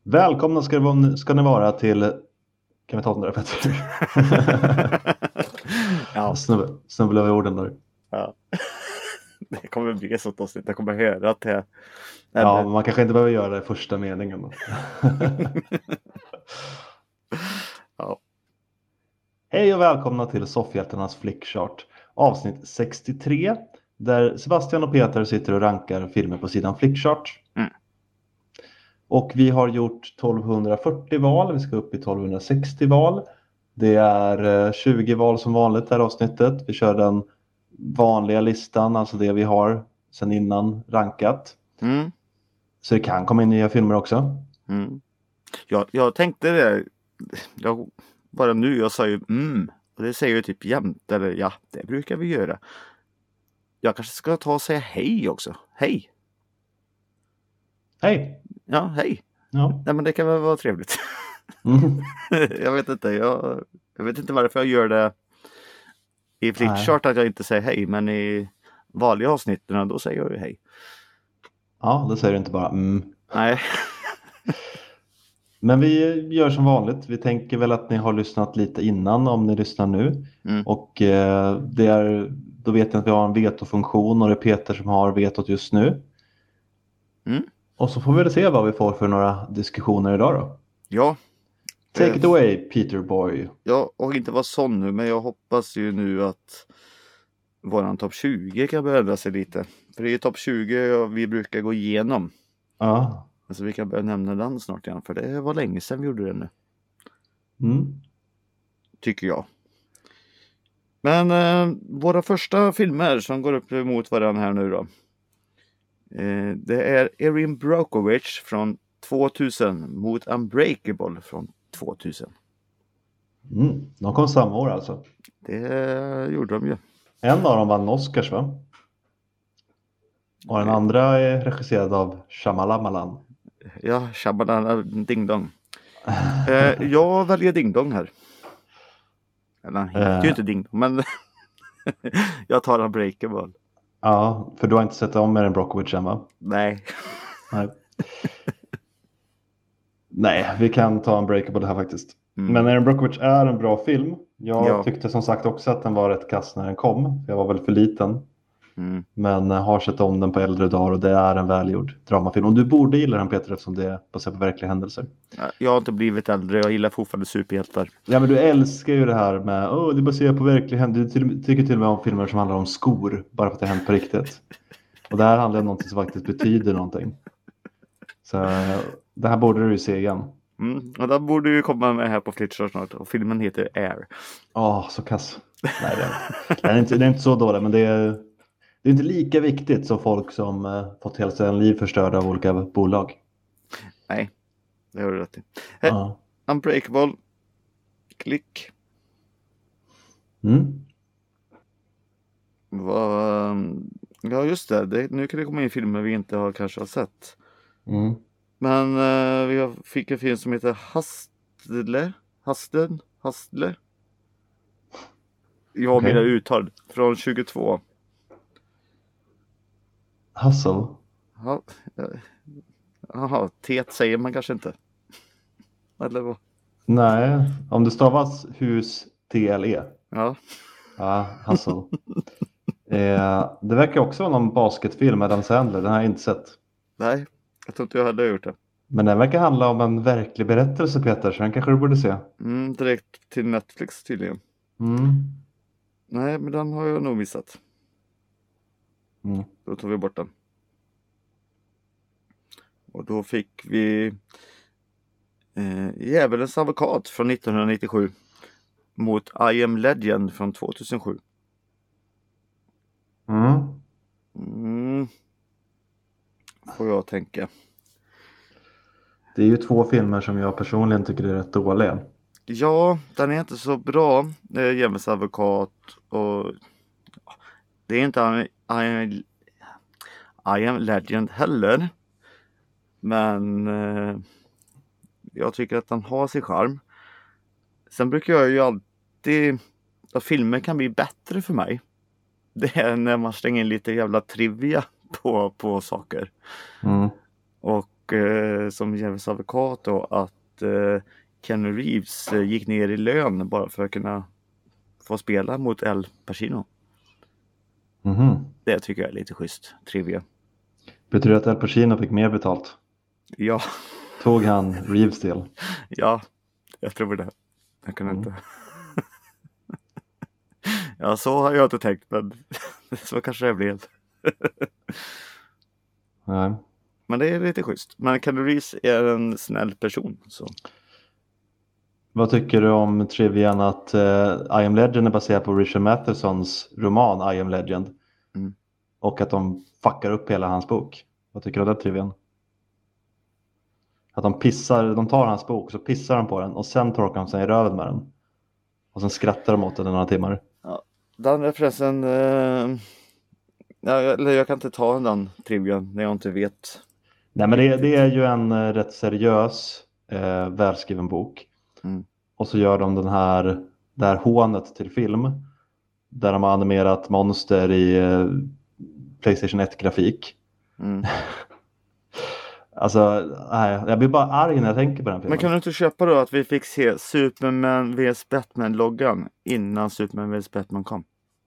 Välkomna ska ni vara till... Kan vi ta den där, Petter? Ja. Snubbla över orden där. Ja. Det kommer bli så tossigt. Jag kommer höra att det... Ja, man kanske inte behöver göra det i första meningen. Ja. Hej och välkomna till Soffhjältarnas Flickchart. Avsnitt 63. Där Sebastian och Peter sitter och rankar filmer på sidan Flickchart. Mm. Och vi har gjort 1240 val. Vi ska upp i 1260 val. Det är 20 val som vanligt det här avsnittet. Vi kör den vanliga listan, alltså det vi har sedan innan rankat. Mm. Så det kan komma in nya filmer också. Mm. Jag tänkte det. Jag sa ju och det säger ju typ jämt. Eller ja, det brukar vi göra. Jag kanske ska ta och säga hej också. Hej! Hej! Ja, hej! Ja. Nej, men det kan väl vara trevligt. Mm. Jag vet inte. Jag vet inte varför jag gör det i Flickchart att jag inte säger hej. Men i vanliga avsnitten då säger jag ju hej. Ja, då säger du inte bara Nej. Men vi gör som vanligt. Vi tänker väl att ni har lyssnat lite innan om ni lyssnar nu. Mm. Och då vet jag att vi har en vetofunktion och det är Peter som har vetot just nu. Mm. Och så får vi väl se vad vi får för några diskussioner idag då. Ja. Take it away, Peter Boy. Ja, och inte vara sån nu, men jag hoppas ju nu att våran topp 20 kan börja ändra sig lite. För det är topp 20 vi brukar gå igenom. Ja. Alltså vi kan börja nämna den snart igen, för det var länge sedan vi gjorde det nu. Mm. Tycker jag. Men våra första filmer som går upp emot varandra här nu då. Det är Erin Brockovich från 2000 mot Unbreakable från 2000. De kom samma år alltså. Det gjorde de ju. En av dem vann Oscars, va? Och den andra är regisserad av Shyamalan. Ja, Shyamalan Ding Dong. Jag väljer Ding Dong här. Eller han heter ju inte Ding Dong, men jag tar Unbreakable. Ja, för du har inte sett om Erin Brockovich än, va? Nej. Nej, vi kan ta Unbreakable här faktiskt. Men Erin Brockovich är en bra film. Jag tyckte som sagt också att den var rätt kass när den kom. Jag var väl för liten. Men har sett om den på äldre dagar och det är en välgjord dramafilm. Och du borde gilla den, Peter, eftersom det är baserat på verkliga händelser. Jag har inte blivit äldre, jag gillar fortfarande superhjältar. Ja, men du älskar ju det här med det är baserat på verkliga händelser. Du tycker till och med om filmer som handlar om skor, bara för att det har hänt på riktigt. Och det här handlar om något som faktiskt betyder någonting. Så det här borde du ju se igen. Och den borde ju komma med här på Flickchart snart. Och filmen heter Air. Så kass. Nej, det är inte så dåligt, men det är inte lika viktigt som folk som fått hela sina liv förstörda av olika bolag. Nej, det har du rätt i. Unbreakable. Klick. Ja, just det. Nu kan det komma in filmer vi inte kanske har sett. Men vi fick en film som heter Hustler. Jag har mina uttal från 22. Hustle? Jaha, tet säger man kanske inte. Eller vad? Nej, om det stavas hus TLE. Ja. Ja, Hustle. Det verkar också vara någon basketfilm med Adam Sandler. Den har jag inte sett. Nej, jag tror inte jag hade gjort det. Men den verkar handla om en verklig berättelse, Peter. Så den kanske du borde se. Direkt till Netflix tydligen. Nej, men den har jag nog missat. Då tog vi bort den. Och då fick vi Djävulens advokat från 1997 mot I Am Legend från 2007. Får jag tänka. Det är ju två filmer som jag personligen tycker är rätt dåliga. Ja, den är inte så bra. Djävulens advokat och det är inte I Am Legend heller. Men jag tycker att den har sin charm. Sen brukar jag ju alltid att filmer kan bli bättre för mig. Det är när man slänger in lite jävla trivia på saker. Och som djävulens advokat då, att Keanu Reeves gick ner i lön bara för att kunna få spela mot Al Pacino. Det tycker jag är lite schysst, trivia. Betyder det att Al Pacino fick mer betalt? Ja. Tog han Reeves del? Ja, jag tror det. Jag kan inte. Ja, så har jag inte tänkt, men så kanske det blev. Nej. Men det är lite schysst. Men Keanu Reeves är en snäll person. Så. Vad tycker du om trivian att I Am Legend är baserad på Richard Mathesons roman I Am Legend? Och att de fuckar upp hela hans bok. Vad tycker du om den trivian? Att de tar hans bok, så pissar de på den och sen torkar de sig i röven med den. Och sen skrattar de åt den i några timmar. Ja, den referensen... jag kan inte ta den trivian när jag inte vet. Nej, men det är ju en rätt seriös, välskriven bok. Och så gör de det här hånet till film. Där de har animerat monster i PlayStation 1-grafik. Alltså, nej, jag blir bara arg när jag tänker på den filmen. Men kan du inte köpa då att vi fick se Superman vs Batman-loggan innan Superman vs Batman kom?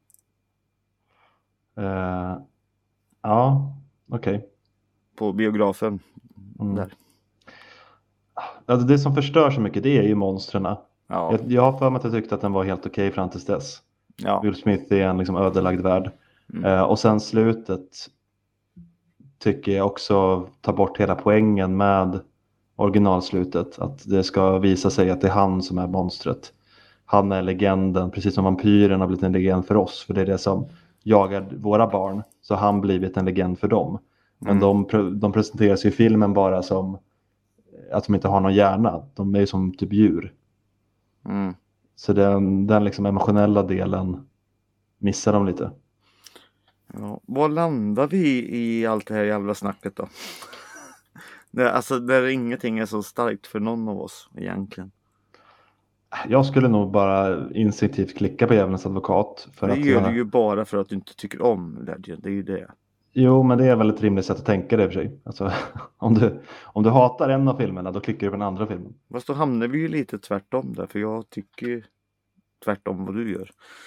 Ja, okej. På biografen. Där. Alltså, det som förstör så mycket, det är ju monstren. Ja. Jag har för mig att jag tyckte att den var helt okej fram tills dess. Ja. Will Smith är en liksom ödelagd värld. Och sen slutet tycker jag också tar bort hela poängen med originalslutet. Att det ska visa sig att det är han som är monstret. Han är legenden, precis som vampyren har blivit en legend för oss. För det är det som jagar våra barn. Så han blivit en legend för dem. Men de presenteras ju i filmen bara som att de inte har någon hjärna. De är ju som typ djur. Så den liksom emotionella delen missar de lite. Ja, vad landar vi i allt det här jävla snacket då? Där ingenting är så starkt för någon av oss egentligen. Jag skulle nog bara instinktivt klicka på djävulens advokat. Det gör du ju bara för att du inte tycker om Legend, det är ju det. Jo, men det är väl ett rimligt sätt att tänka det i och för sig. Alltså, om du hatar en av filmerna, då klickar du på den andra filmen. Fast då hamnar vi ju lite tvärtom där, för jag tycker tvärtom vad du gör.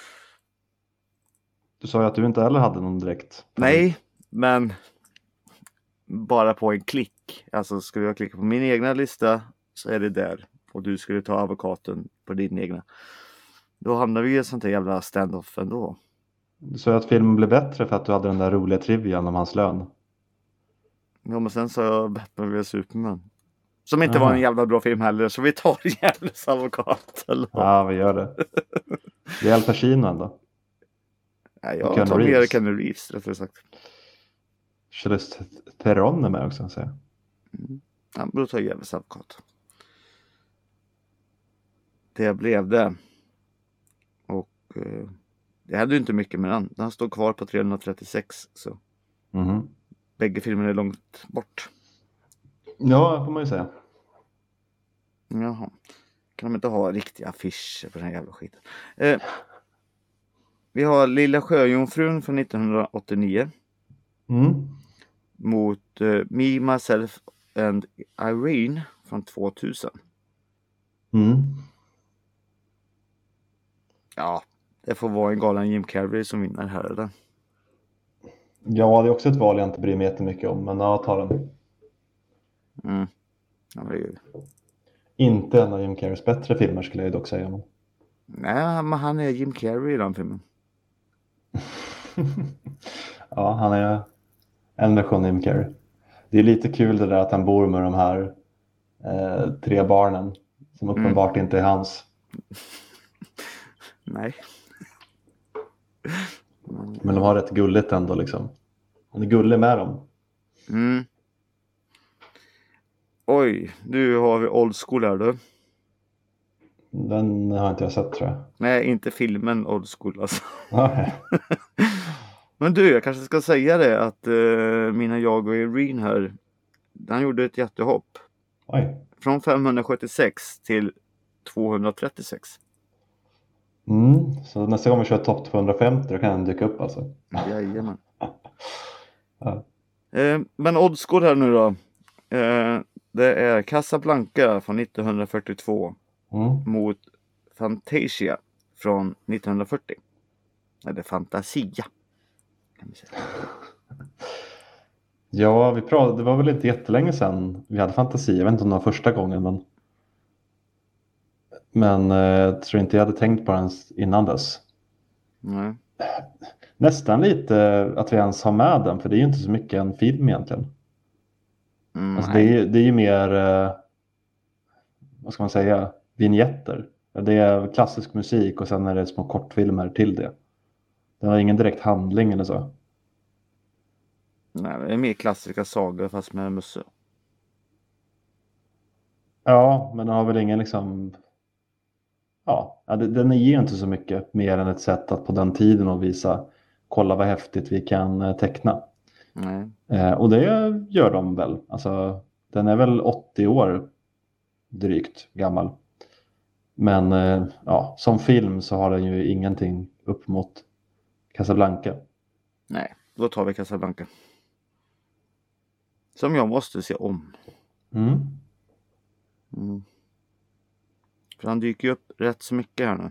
Du sa ju att du inte heller hade någon direkt. Nej, men bara på en klick. Alltså skulle jag klicka på min egna lista så är det där. Och du skulle ta advokaten på din egna. Då hamnar vi i ett sånt här jävla stand-off ändå. Du sa ju att filmen blev bättre för att du hade den där roliga trivian om hans lön. Ja, men sen sa jag Batman vs Superman. Som inte var en jävla bra film heller. Så vi tar djävulens advokat. Eller? Ja, vi gör det. Det är Al Pacino ändå. Nej, jag tar mer Keanu Reeves, rättare sagt. Charlize Theron är med också, säger jag. Ja, då tar jag djävulens advokat. Det blev det. Och det hade ju inte mycket med den. Den står kvar på 336. Så. Bägge filmerna är långt bort. Ja, får man ju säga. Jaha. Kan de inte ha riktiga affischer på den här jävla skiten? Vi har Lilla Sjöjungfrun från 1989. Mot Me, Myself and Irene från 2000. Ja, det får vara en galen Jim Carrey som vinner här, eller? Ja, det är också ett val jag inte bryr mig jättemycket om, men jag tar den. Ja, det är ju... Inte en av Jim Carreys bättre filmer skulle jag dock säga. Nej, men han är Jim Carrey i den filmen. Ja, han är en version av Jim Carrey. Det är lite kul det där att han bor med de här 3 barnen som uppenbart inte är hans. Nej. Men de har rätt gulligt ändå liksom. Han är gullig med dem. Oj, nu har vi Old School här du. Den har inte jag sett, tror jag. Nej, inte filmen Old School alltså. Okay. Men du, jag kanske ska säga det att mina jag och Irene här, han gjorde ett jättehopp. Oj. Från 576 till 236. Så nästa gång vi kör topp 250 då kan den dyka upp alltså. Jajamän. Ja. Men Old School här nu då. Det är Casablanca från 1942 mot Fantasia från 1940. Eller Fantasia kan vi säga. Ja, det var väl inte jättelänge sedan vi hade fantasi. Jag vet inte om det var första gången, men jag tror inte jag hade tänkt på den innan dess. Nej. Nästan lite att vi ens har med den, för det är ju inte så mycket en film egentligen. Alltså det är ju mer, vad ska man säga, vignetter. Det är klassisk musik och sen är det små kortfilmer till det. Det har ingen direkt handling eller så. Nej, det är mer klassiska sagor fast med Musse. Ja, men den har väl ingen liksom... Ja, den är ju inte så mycket mer än ett sätt att på den tiden att visa, kolla vad häftigt vi kan teckna. Och det gör de väl. Alltså, den är väl 80 år drygt gammal. Men ja, som film så har den ju ingenting upp mot Casablanca. Nej, då tar vi Casablanca. Som jag måste se om. För han dyker ju upp rätt så mycket här nu.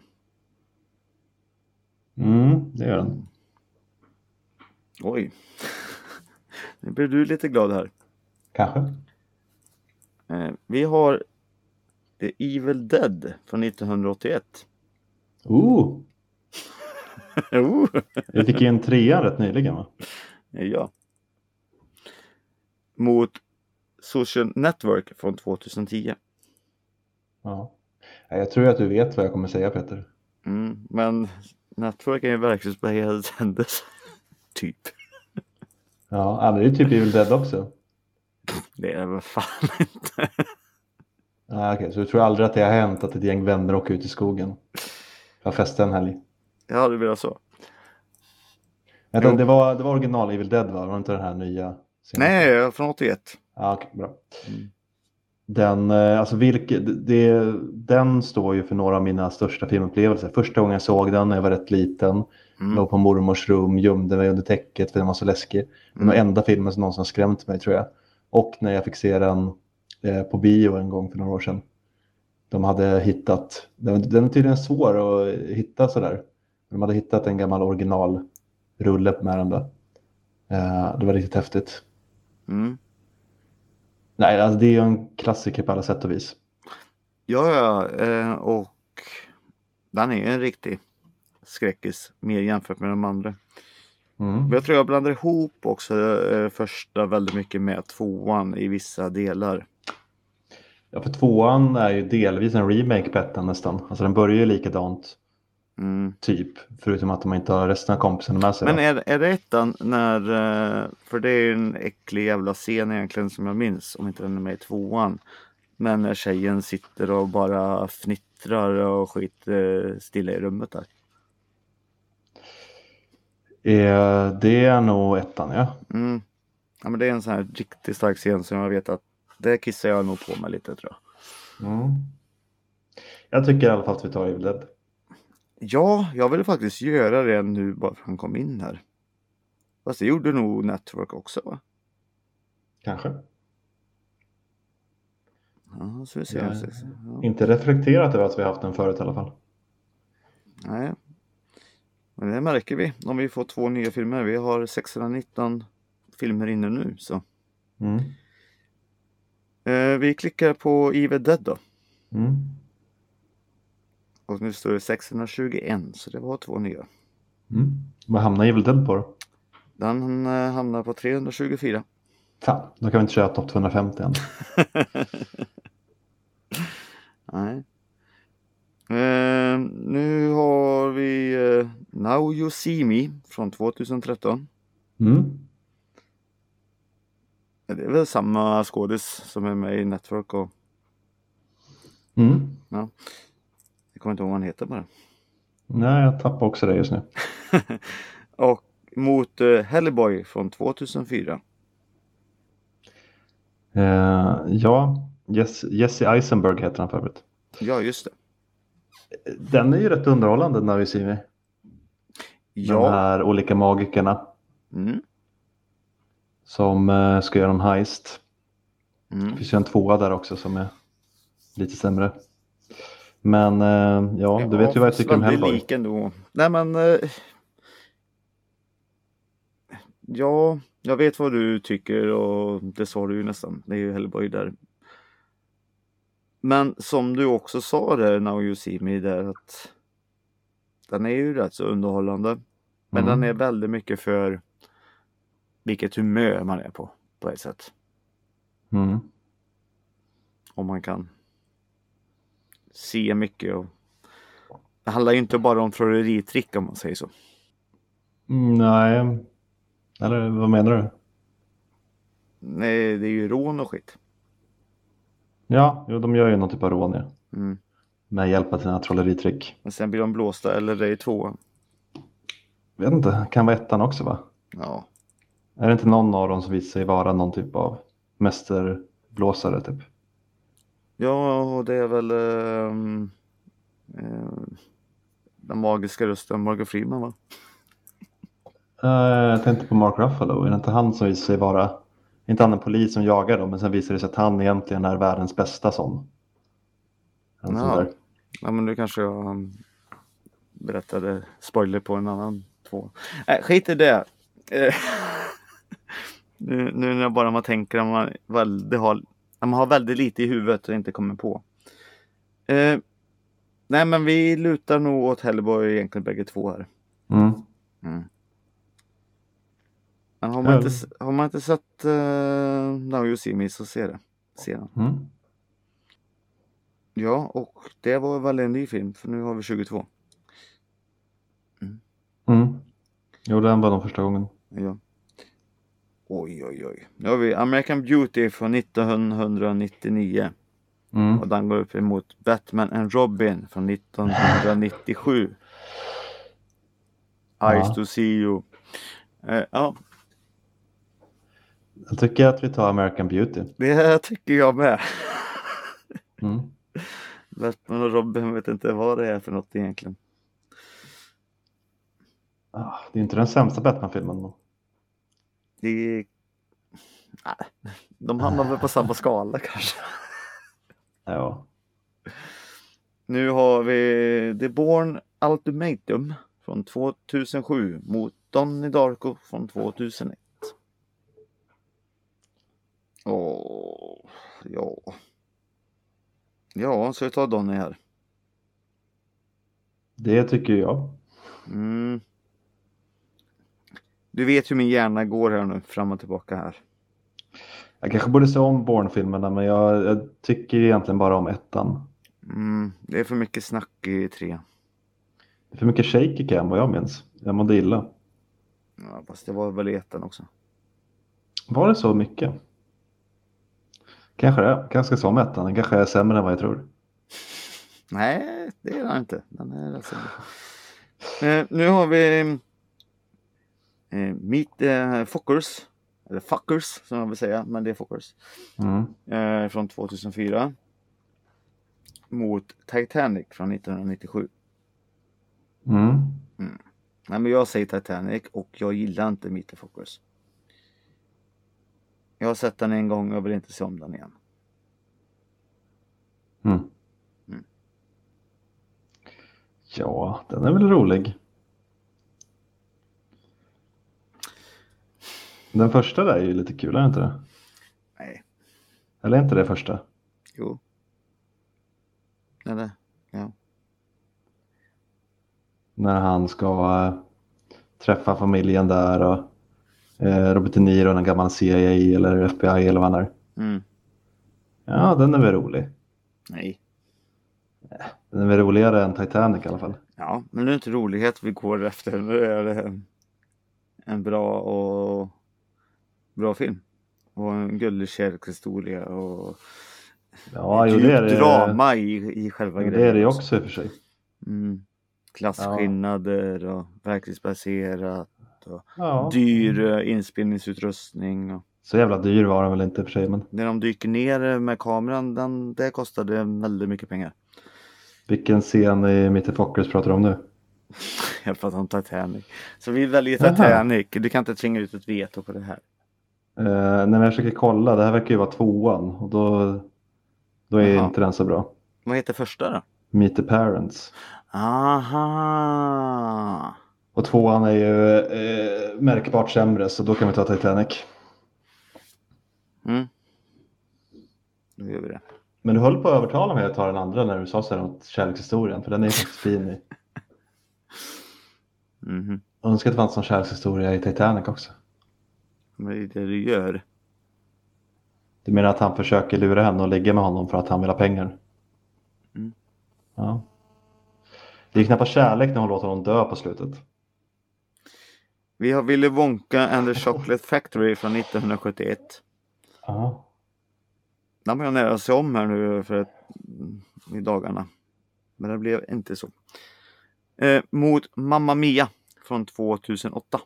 Det gör den. Oj. Nu blir du lite glad här. Kanske. Vi har The Evil Dead från 1981. Vi fick ju en 3 rätt nyligen, va? Ja. Mot Social Network från 2010. Ja. Jag tror att du vet vad jag kommer säga, Peter. Men Network är ju verklighetsbaserad händelse. Typ. Ja, det är ju typ Evil Dead också. Det är väl fan inte. Okej, så du tror aldrig att det har hänt att ett gäng vänner åker ut i skogen för att festa en helg? Ja, det blir så. Det var original Evil Dead, va? Var det inte den här nya? Nej, från 81. Ja, okej, bra. Den, alltså den står ju för några av mina största filmupplevelser. Första gången jag såg den när jag var rätt liten. Låg på mormors rum, gömde mig under täcket för den var så läskig. Den var enda filmen som någonsin skrämt mig, tror jag. Och när jag fick se den på bio en gång för några år sedan. De hade hittat, den är tydligen svår att hitta sådär. De hade hittat en gammal originalrulle med den där. Det var riktigt häftigt. Nej, alltså det är ju en klassiker på alla sätt och vis. Ja, och den är en riktig skräckis, mer jämfört med de andra. Jag tror jag blandar ihop också första väldigt mycket med tvåan i vissa delar. Ja, för tvåan är ju delvis en remake på ettan nästan. Alltså den börjar ju likadant. Typ, förutom att de inte har resten av kompisarna med sig. Men är det ettan när, för det är en äcklig jävla scen egentligen som jag minns, om inte den är med i tvåan. Men när tjejen sitter och bara fnittrar och skiter stilla i rummet där. Det är nog ettan, ja. Ja, men det är en sån här riktigt stark scen som jag vet att det kissar jag nog på mig lite, tror jag. Jag tycker i alla fall att vi tar Evil Dead. Ja, jag ville faktiskt göra det nu bara för att han kom in här. Fast det gjorde nog Network också, va? Kanske. Ja, så vi ser. Ja. Inte reflekterat över att vi har haft den förut i alla fall. Nej. Men det märker vi om vi får 2 nya filmer. Vi har 619 filmer inne nu, så. Vi klickar på Evil Dead då. Och nu står det 621, så det var 2 nya. Vad hamnar Evil Dead på då? Den hamnar på 324. Fan, då kan vi inte köra topp 250 än. Nej. Nu har vi Now You See Me från 2013. Det är väl samma skådis som är med i Network och... Ja. Jag kommer inte ihåg vad han heter bara. Nej, jag tappar också det just nu. Och mot Hellboy från 2004. Ja, Jesse Eisenberg heter han förut. Ja, just det. Den är ju rätt underhållande när vi ser med. Ja. De här olika magikerna. Som ska göra en heist. Det finns ju en 2 där också som är lite sämre. Men ja, du vet ju vad jag tycker om Hellboy. Lik ändå. Nej men... ja, jag vet vad du tycker och det sa du ju nästan. Det är ju Hellboy där. Men som du också sa där, Now You See Me, där att den är ju rätt så underhållande. Men den är väldigt mycket för vilket humör man är på ett sätt. Om man kan se mycket. Och det handlar ju inte bara om trolleritrick om man säger så. Nej. Eller vad menar du? Nej, det är ju rån och skit. Ja, jo, de gör ju någon typ av rån, ja. Med hjälp av sina trolleritrick. Men sen blir de blåsta, eller det är 2. Vet inte, kan vara 1 också, va? Ja. Är det inte någon av dem som visar sig vara någon typ av mästerblåsare typ? Ja, och det är väl den magiska rösten Morgan Freeman, va? Jag tänkte på Mark Ruffalo. Är det inte han som visar sig vara... Inte han en polis som jagar dem, men sen visar det sig att han egentligen är världens bästa sån. Ja, men nu kanske jag berättade spoiler på en annan 2. Skit i det. nu när bara man tänker att man har väldigt lite i huvudet och inte kommer på. Nej, men vi lutar nog åt Hellboy egentligen bägge 2 här. Men har man inte sett Now You See Me så ser den. Ja, och det var väl en ny film, för nu har vi 22. Jo, den var nog första gången. Ja. Oj. Nu har vi American Beauty från 1999. Och den går upp emot Batman and Robin från 1997. Eyes to see you. Ja. Jag tycker att vi tar American Beauty. Det tycker jag med. Batman och Robin vet inte vad det är för något egentligen. Det är inte den sämsta Batman-filmen då. De hamnar väl på samma skala kanske. Ja. Nu har vi The Bourne Ultimatum från 2007 mot Donnie Darko från 2001. Ja, så jag tar Donnie här. Det tycker jag. Du vet hur min hjärna går här nu, fram och tillbaka här. Jag kanske borde se om Bourne-filmerna, men jag tycker egentligen bara om 1. Det är för mycket snack i 3. Det är för mycket shaky cam, vad jag minns. Jag mådde illa. Ja, fast det var väl i 1 också. Var det så mycket? Kanske det. Kanske som 1. Den kanske är sämre än vad jag tror. Nej, det är den inte. Den är rätt sämre. Nu har vi Meet Fockers. Eller Fuckers som jag vill säga, men det är Fockers. Från 2004. Mot Titanic från 1997. Nej, men jag säger Titanic och jag gillar inte Meet the Fockers. Jag har sett den en gång och vill inte se om den igen. Ja, den är väl rolig. Den första där är ju lite kul, är det inte det? Nej. Eller är inte det första? Jo. Eller, ja. När han ska träffa familjen där och Robert De Niro, en gammal CIA eller FBI eller vad han är. Ja, den är väl rolig. Nej. Den är väl roligare än Titanic i alla fall. Ja, men det är inte rolighet vi går efter. Nu är det en bra film. Och en gullig kärlekshistoria och det är drama i själva grejen. Det är det också i och för sig. Klasskillnader och verklighetsbaserat och dyr inspelningsutrustning. Och... Så jävla dyr var den väl inte i och för sig. Men... När de dyker ner med kameran, det kostade väldigt mycket pengar. Vilken scen i Meet the Fockers pratar du om nu? Jag pratar om Titanic. Så vi väljer Titanic. Du kan inte tvinga ut ett veto på det här. När jag försöker kolla, det här verkar ju vara 2:an och då är Jaha. inte den så bra. Vad heter första då? Meet the Parents. Aha. Och 2:an är ju märkbart sämre, så då kan vi ta Titanic. Då gör vi det. Men du höll på att övertala mig att ta den andra när du sa så här om kärlekshistorien, för den är ju faktiskt fin i. Och önskar att det fanns någon kärlekshistoria i Titanic också. Men det är det du gör. Du menar att han försöker lura henne och ligga med honom för att han vill ha pengar? Ja. Det är knappast kärlek när hon låter honom dö på slutet. Vi har Willy Wonka and the Chocolate Factory från 1971. Ja. Den var jag nära att se om här nu i dagarna. Men det blev inte så. Mot Mamma Mia från 2008.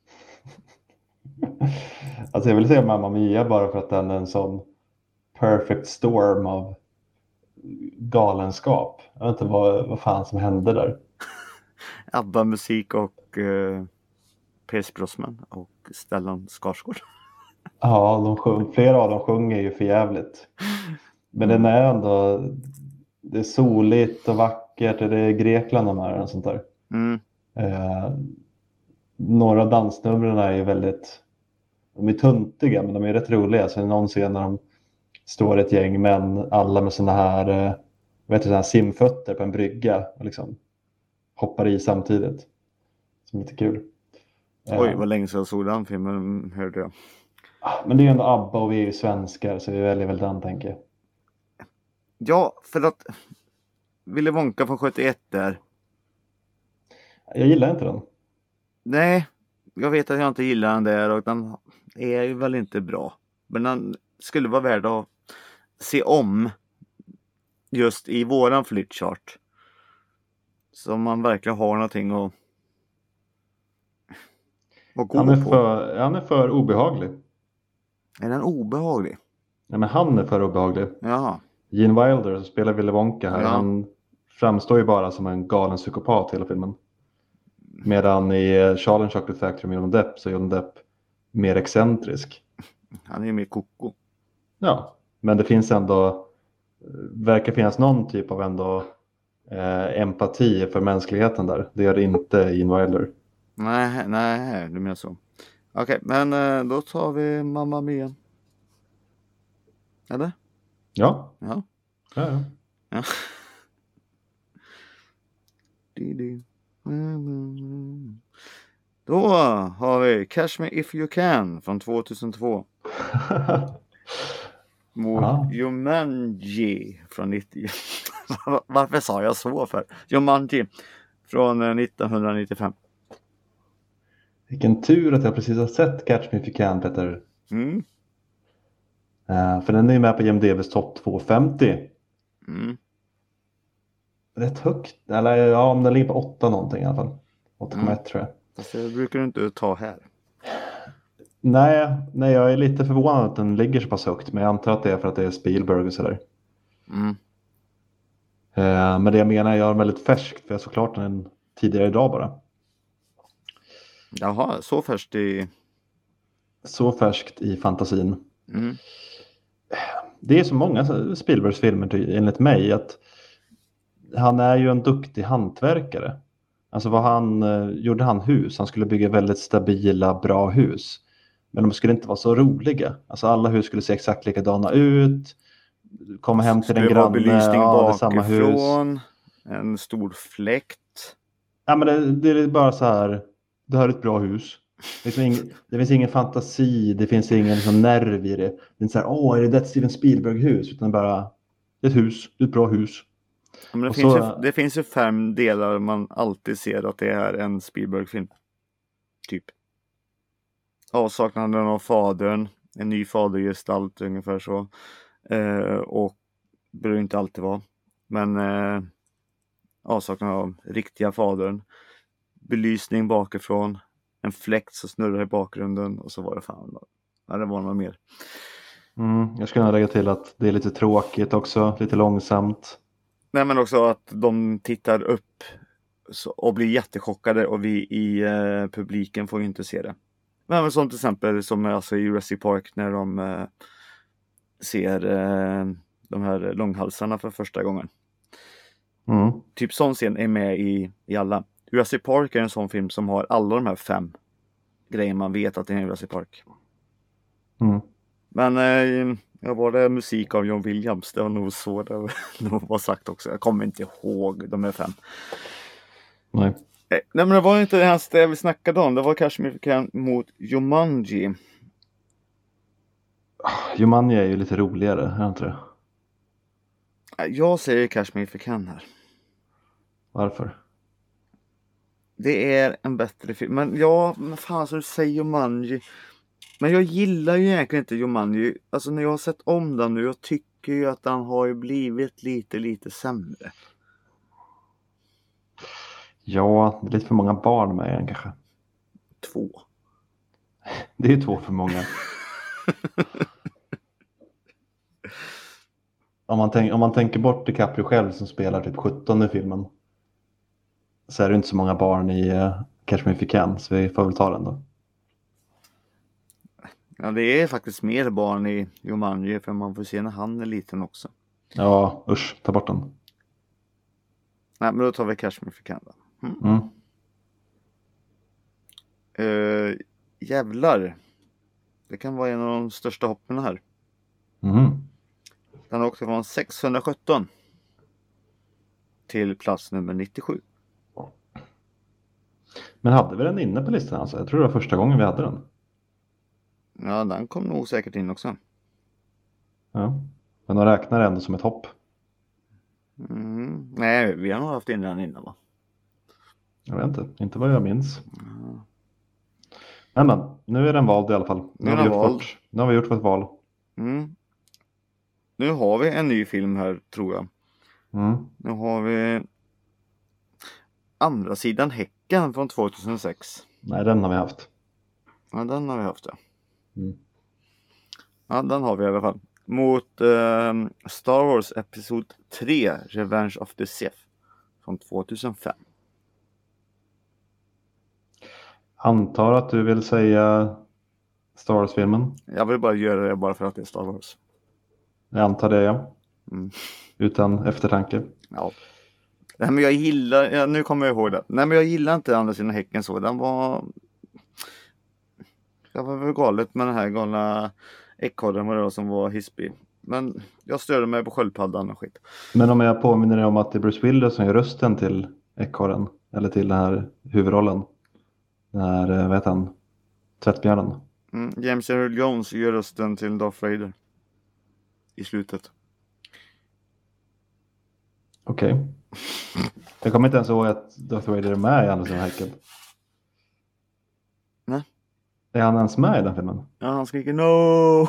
Alltså jag vill säga Mamma Mia bara för att den är en sån perfect storm av galenskap. Jag vet inte vad fan som hände där. ABBA-musik och Pierce Brosnan och Stellan Skarsgård. Ja, flera av dem sjunger ju för jävligt. Men den är ändå, det är soligt och vackert, det är Grekland de här och sånt där. Några dansnumren är ju väldigt, de är tuntiga men de är rätt roliga. Så det är någon scen när de står ett gäng män, alla med såna här, såna här simfötter på en brygga och liksom hoppar i samtidigt. Som är lite kul. Oj, vad länge sedan jag såg den filmen, hörde jag. Men det är ju ändå ABBA och vi är ju svenskar, så vi väljer väl den, tänker jag. Ja, för att Willy Wonka från 71 där. Jag gillar inte den. Nej, jag vet att jag inte gillar den där och den är ju väl inte bra. Men den skulle vara värd att se om just i våran flyttchart. Så man verkligen har någonting att gå Han är för obehaglig. Är den obehaglig? Nej, men han är för obehaglig. Jaha. Gene Wilder som spelar Willy Wonka här, han framstår ju bara som en galen psykopat hela filmen. Medan i Charlie and Chocolate Factory med Johnny Depp så är Johnny Depp mer excentrisk. Han är ju mer koko. Ja, men det finns ändå, verkar finnas någon typ av ändå empati för mänskligheten där. Det gör det inte Gene Wilder. Nej, du menar så. Okej, men då tar vi Mamma Mia. Eller? Ja. Ja. Då har vi Catch Me If You Can från 2002. Mot Jumanji från 90. Varför sa jag så för? Jumanji från 1995. Vilken tur att jag precis har sett Catch Me If You Can, Peter. För den är ju med på IMDb's topp 250. Rätt högt. Eller ja, om den ligger på 8 någonting i alla fall. 8,1 tror jag. Fast det brukar du inte ta här. Nej, jag är lite förvånad att den ligger så pass högt. Men jag antar att det är för att det är Spielberg och sådär. Men det jag menar, jag är väldigt färskt. För jag såg klart den tidigare idag bara. Jaha, så färskt i... Så färskt i fantasin. Det är så många Spielbergs filmer enligt mig att han är ju en duktig hantverkare. Alltså gjorde han hus? Han skulle bygga väldigt stabila, bra hus. Men de skulle inte vara så roliga. Alltså alla hus skulle se exakt likadana ut. Komma hem till en granne. Belysning bakifrån, samma hus. En stor fläkt. Ja, men det är bara så här. Det här är ett bra hus. Det finns ingen fantasi. Det finns ingen liksom nerv i det. Det är inte så här, är det ett Steven Spielberg-hus? Utan bara, det är ett hus. Det är ett bra hus. Ja, men det finns ju 5 delar man alltid ser att det är en Spielberg-film. Typ. Avsaknaden av fadern. En ny fadergestalt ungefär så. Och det behöver inte alltid vara. Men avsaknaden av riktiga fadern. Belysning bakifrån. En fläkt som snurrar i bakgrunden. Och så var det det var något mer. Jag skulle lägga till att det är lite tråkigt också. Lite långsamt. Nej, men också att de tittar upp och blir jättechockade och vi i publiken får ju inte se det. Men som till exempel som alltså i Jurassic Park när de ser de här långhalsarna för första gången. Typ sån scen är med i alla. Jurassic Park är en sån film som har alla de här 5 grejer man vet att det är en Jurassic Park. Men var det musik av John Williams? Det var nog så det var sagt också. Jag kommer inte ihåg de här 5. Nej. Nej, men det var inte ens det vi snackade om. Det var Kashmir Khan mot Jumanji. Jumanji är ju lite roligare, är det inte det? Jag säger Kashmir Khan här. Varför? Det är en bättre film. Men fan så du säger Jumanji. Men jag gillar ju egentligen inte Jumanji. Alltså när jag har sett om den nu. Jag tycker ju att den har ju blivit lite sämre. Ja, det är lite för många barn med den kanske. 2. Det är ju 2 för många. Om man tänker bort DiCaprio själv som spelar typ 17 i filmen. Så är det inte så många barn i Kashmir Khan. Så vi får väl ta den då. Ja, det är faktiskt mer barn i Jumanji. För man får se när han är liten också. Ja, usch, ta bort den. Nej, men då tar vi Kashmir Khan då. Jävlar. Det kan vara en av de största hoppen här. Den åkte från 617 till plats nummer 97. Men hade vi den inne på listan alltså? Jag tror det var första gången vi hade den. Ja, den kom nog säkert in också. Ja, men de räknar det ändå som ett hopp. Nej, vi har nog haft in den innan va? Jag vet inte vad jag minns. Men nu är den vald i alla fall. Nu har vi gjort vårt val. Nu har vi en ny film här tror jag. Nu har vi Andra sidan häcken från 2006. Nej, den har vi haft. Ja, den har vi haft ja. Ja, den har vi i alla fall. Mot Star Wars Episod 3 Revenge of the Sith från 2005. Antar att du vill säga Star Wars-filmen? Jag vill bara göra det bara för att det är Star Wars. Jag antar det, ja. Utan eftertanke. Ja. Nej, men jag gillar... nu kommer jag ihåg det. Nej, men jag gillar inte Andra sidan häcken så. Den var... Det var väl galet med den här galna ekorren som var hispig. Men jag störde mig på sköldpaddan och skit. Men om jag påminner dig om att det är Bruce Willis som gör rösten till ekorren. Eller till den här huvudrollen. Den här, vad heter han? Tvättbjörnen. James Earl Jones gör rösten till Darth Vader. I slutet. Okej. Jag kommer inte ens ihåg att Darth Vader är med i Andra sidan häcken. Nej. Är han ens med i den filmen? Ja, han skriker no!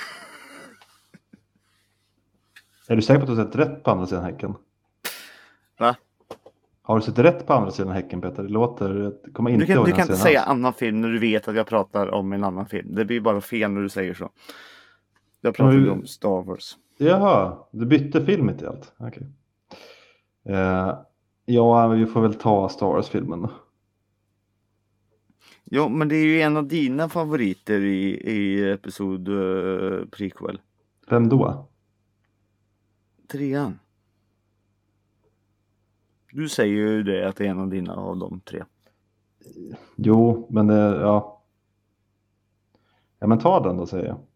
Är du säker på att du har sett rätt på Andra sidan häcken? Va? Har du sett rätt på Andra sidan häcken, Peter? Det låter... Kommer inte du kan inte säga annan film när du vet att jag pratar om en annan film. Det blir bara fel när du säger så. Jag pratar ju om Star Wars. Jaha, du bytte film i allt. Okej. Ja, vi får väl ta Star Wars-filmen. Ja, men det är ju en av dina favoriter i episod prequel. Vem då? 3. Du säger ju det att det är en av dina av de 3. Jo, men ja. Ja, men ta den då, säger jag.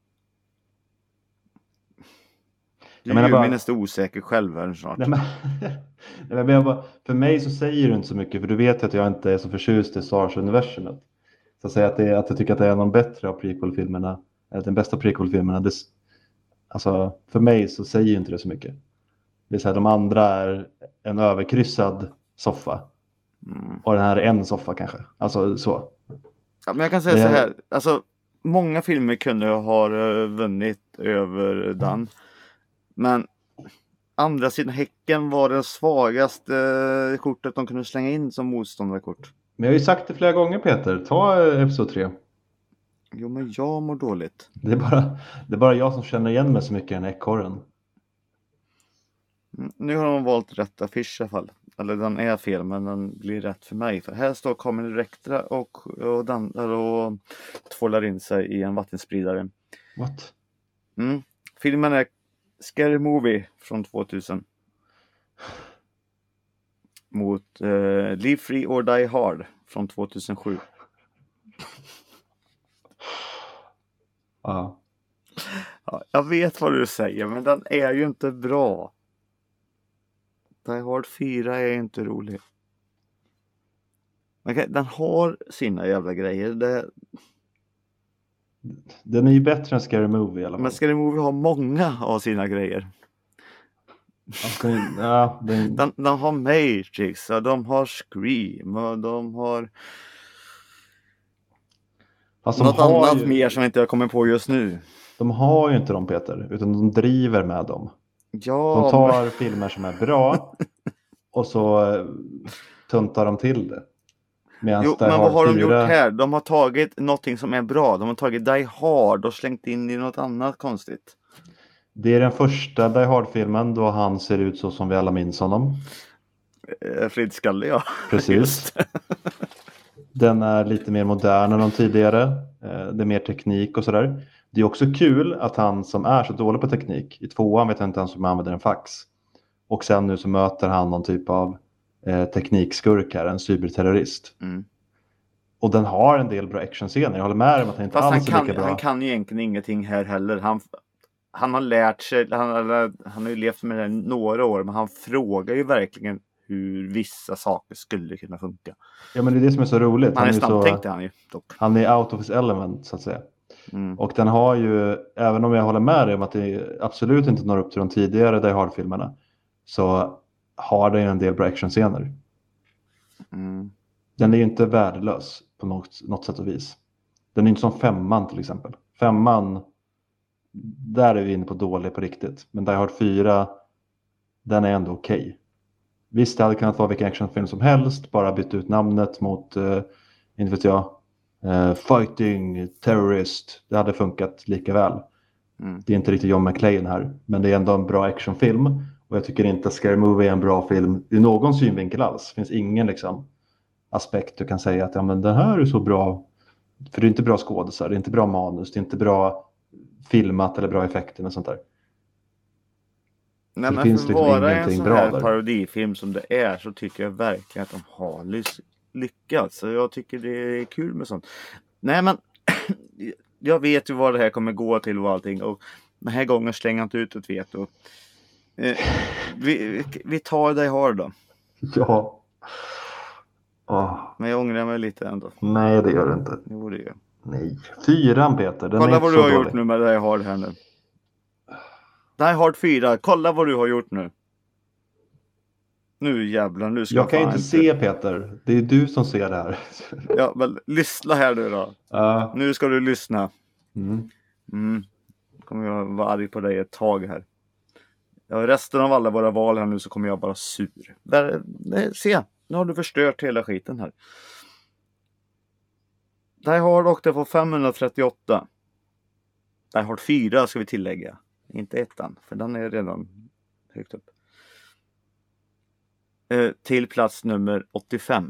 Du är ju nästan osäker själv här snart. Nej, men för mig så säger du inte så mycket. För du vet ju att jag inte är så förtjust i Star Wars-universumet. Så att säga att jag tycker att det är någon bättre av prequel-filmerna. Den bästa prequel-filmerna. Alltså, för mig så säger ju inte det så mycket. Det är så här, de andra är en överkryssad soffa. Och den här är en soffa kanske. Alltså så. Ja, men jag kan säga så här. Alltså, många filmer kunde ha vunnit över den. Men Andra sidan häcken var det svagaste kortet de kunde slänga in som motståndarkort. Men jag har ju sagt det flera gånger, Peter. Ta episod 3. Jo, men jag mår dåligt. Det är bara jag som känner igen mig så mycket i den här ekorren. Nu har de valt rätt affisch i alla fall. Eller den är fel, men den blir rätt för mig. För här står Carmen Electra och tvålar in sig i en vattenspridare. What? Filmen är Scary Movie från 2000. Mot Live Free or Die Hard från 2007. Ja. Ja, jag vet vad du säger, men den är ju inte bra. Die Hard 4 är inte rolig. Okay, den har sina jävla grejer. Den är ju bättre än Scary Movie i alla fall. Men Scary Movie har många av sina grejer. Alltså, de har Matrix, och de har Scream, och de har något annat mer som inte jag kommer på just nu. De har ju inte dem, Peter, utan de driver med dem. Ja, de tar filmer som är bra och så tuntar de till det. Men vad har de gjort här? De har tagit någonting som är bra. De har tagit Die Hard och slängt in i något annat konstigt. Det är den första Die Hard-filmen då han ser ut så som vi alla minns honom. Fridskalle, ja. Precis. Den är lite mer modern än de tidigare. Det är mer teknik och sådär. Det är också kul att han som är så dålig på teknik, i 2:an vet jag inte ens om han använder en fax. Och sen nu så möter han någon typ av teknikskurk här, en cyberterrorist. Och den har en del bra actionscener. Jag håller med om att han inte alls är lika bra. Han kan ju egentligen ingenting här heller. Han har lärt sig, han har ju levt med det några år, men han frågar ju verkligen hur vissa saker skulle kunna funka. Ja, men det är det som är så roligt. Han är snabbtänkt, han ju dock. Han är out of his element, så att säga. Och den har ju, även om jag håller med dig om att det absolut inte når upp till de tidigare Die Hard-filmerna, så har den en del bra actionscener. Den är ju inte värdelös på något sätt och vis. Den är inte som 5:an till exempel. 5:an, där är vi inne på dålig på riktigt. Men Die Hard 4, den är ändå okej. Visst, det hade kunnat vara vilken actionfilm som helst, bara bytt ut namnet mot, inte vet jag, Fighting Terrorist. Det hade funkat lika väl. Det är inte riktigt John McClane här, men det är ändå en bra actionfilm. Och jag tycker inte att Scary Movie är en bra film i någon synvinkel alls. Det finns ingen liksom aspekt du kan säga att ja, men den här är så bra. För det är inte bra skådespelare, det är inte bra manus, det är inte bra filmat eller bra effekter och sånt där. Nej, men finns för liksom vara en sån här parodifilm som det är, så tycker jag verkligen att de har lyckats. Så jag tycker det är kul med sånt. Nej, men jag vet ju vad det här kommer gå till och allting. Och den här gången slänger jag inte ut ett veto. Vi tar Die Hard då. Ja. Men jag ångrar mig lite ändå. Nej, det gör du inte. Jo, det gör. Nej. 4:an, Peter. Den kolla är vad du har gjort nu med Die Hard här nu. Die Hard 4. Kolla vad du har gjort nu. Nu jävlar, nu ska jag kan inte se, Peter. Det är du som ser det här. Ja, men lyssna här nu då. Nu ska du lyssna. Kommer jag vara arg på dig ett tag här. Ja, resten av alla våra val här nu så kommer jag bara sur. Se, nu har du förstört hela skiten här. Die Hard åkte på 538. Die Hard 4 ska vi tillägga. Inte 1:an, för den är redan högt upp. Till plats nummer 85.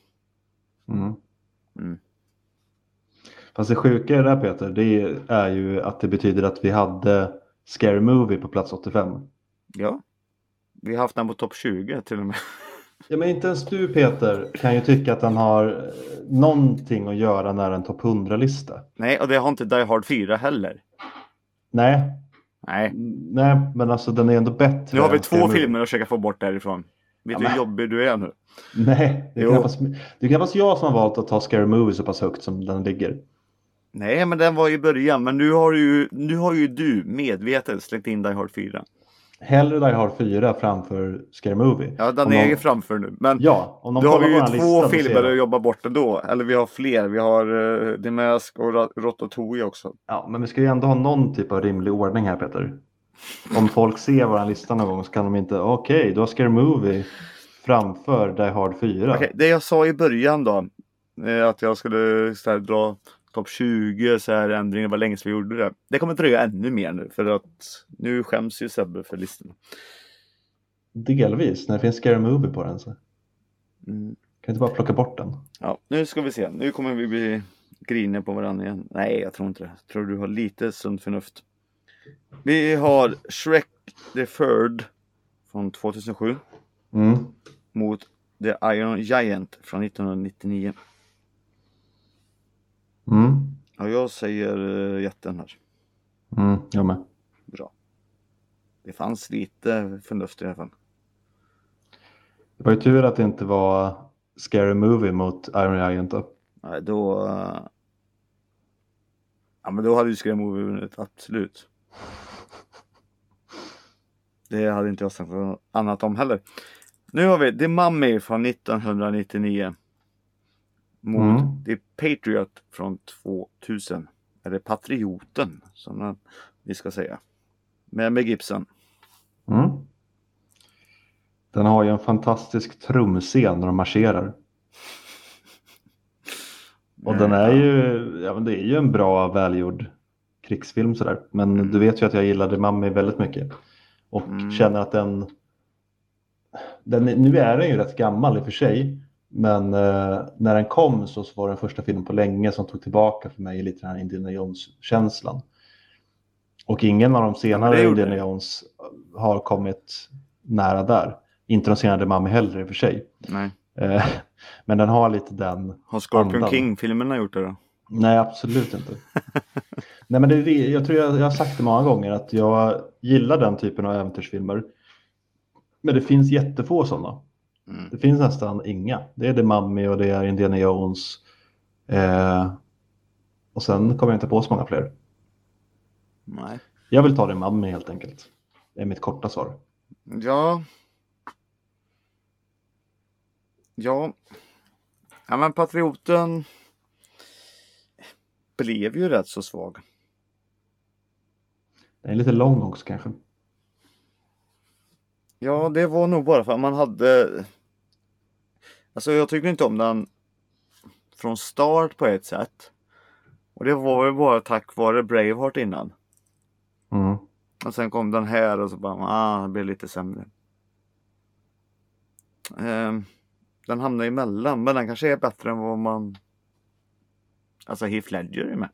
Fast det sjuka är det där, Peter, det är ju att det betyder att vi hade Scary Movie på plats 85. Ja, vi har haft den på topp 20 till och med. Ja, men inte ens du, Peter, kan ju tycka att den har någonting att göra när en topp 100-lista. Nej, och det har inte Die Hard 4 heller. Nej, men alltså den är ändå bättre. Nu har vi 2 filmer att försöka få bort därifrån. Vet du hur jobbig du är nu? Nej, det är knappast jag som har valt att ta Scary Movie så pass högt som den ligger. Nej, men den var i början. Men nu har ju du medvetet släckt in Die Hard 4. Hellre Die Hard 4 framför Scary Movie. Ja, den är ju framför nu. Men ja, då har vi ju 2 filmer att jobba bort ändå. Eller vi har fler. Vi har The Mask och Ratatouille också. Ja, men vi ska ju ändå ha någon typ av rimlig ordning här, Peter. Om folk ser våran lista någon gång så kan de inte, okej, då har Scary Movie framför Die Hard 4. Okej, det jag sa i början då, att jag skulle så här, dra topp 20 så här ändringar, var länge så vi gjorde det. Det kommer dröja ännu mer nu, för att nu skäms ju Sebbe för listorna. Delvis, när det finns Scary Movie på den så. Kan inte bara plocka bort den? Ja, nu ska vi se. Nu kommer vi bli griniga på varandra igen. Nej, jag tror inte det. Jag tror du har lite sunt förnuft. Vi har Shrek the Third från 2007 mot The Iron Giant från 1999. Ja, jag säger jätten här. Jag med. Bra. Det fanns lite förnuft i alla fall. Det var ju tur att det inte var Scary Movie mot Iron Giant då. Nej, då... Ja, men då hade ju Scary Movie vunnit, absolut. Det hade inte jag sagt något annat om heller. Nu har vi The Mummy från 1999 mot The Patriot från 2000. Eller Patrioten som vi ska säga. Med Gibson. Den har ju en fantastisk trumscen när de marscherar. Och den är ju, ja, men det är ju en bra välgjord krigsfilm sådär. Men du vet ju att jag gillade Mummy väldigt mycket. Och känner att den, nu är den ju rätt gammal i och för sig. Men när den kom så var den första filmen på länge som tog tillbaka för mig lite den här Indiana Jones-känslan. Och ingen av de senare Indiana Jones har kommit nära där. Inte de senare Mummy heller i och för sig. Nej. Men den har lite den Har Scorpion King-filmerna gjort det då? Nej, absolut inte. Nej, men jag tror jag har sagt det många gånger att jag gillar den typen av äventyrsfilmer. Men det finns jättefå sådana. Det finns nästan inga. Det är The Mummy och det är Indiana Jones. Och sen kommer jag inte på så många fler. Nej. Jag vill ta The Mummy helt enkelt. Det är mitt korta svar. Ja, men Patrioten blev ju rätt så svag. Den är lite lång också kanske. Ja, det var nog bara för att man hade... Alltså jag tycker inte om den från start på ett sätt. Och det var ju bara tack vare Braveheart innan. Och sen kom den här och så bara, det blev lite sämre. Den hamnar emellan, men den kanske är bättre än vad man... Alltså Heath Ledger är med.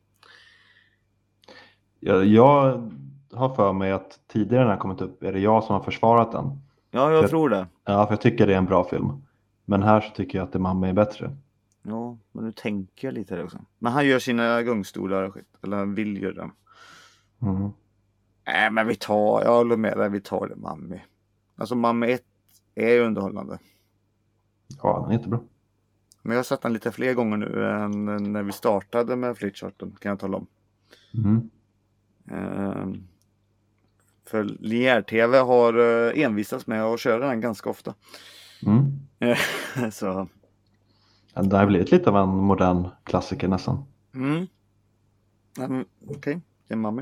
Jag har för mig att tidigare när den kommit upp är det jag som har försvarat den. Ja, jag tror det. Ja, för jag tycker det är en bra film. Men här så tycker jag att The Mummy är bättre. Ja, men nu tänker jag lite det också. Men han gör sina gungstolar och skit. Eller han vill göra dem. Nej, men jag håller med dig, vi tar det Mummy. Alltså Mummy 1 är ju underhållande. Ja, den är jättebra. Men jag har sett den lite fler gånger nu än när vi startade med Flyttcharten, kan jag tala om. För Linjär-TV har envisats med att köra den ganska ofta. Så. Det har blivit lite av en modern klassiker nästan. Okej, det är Mummy.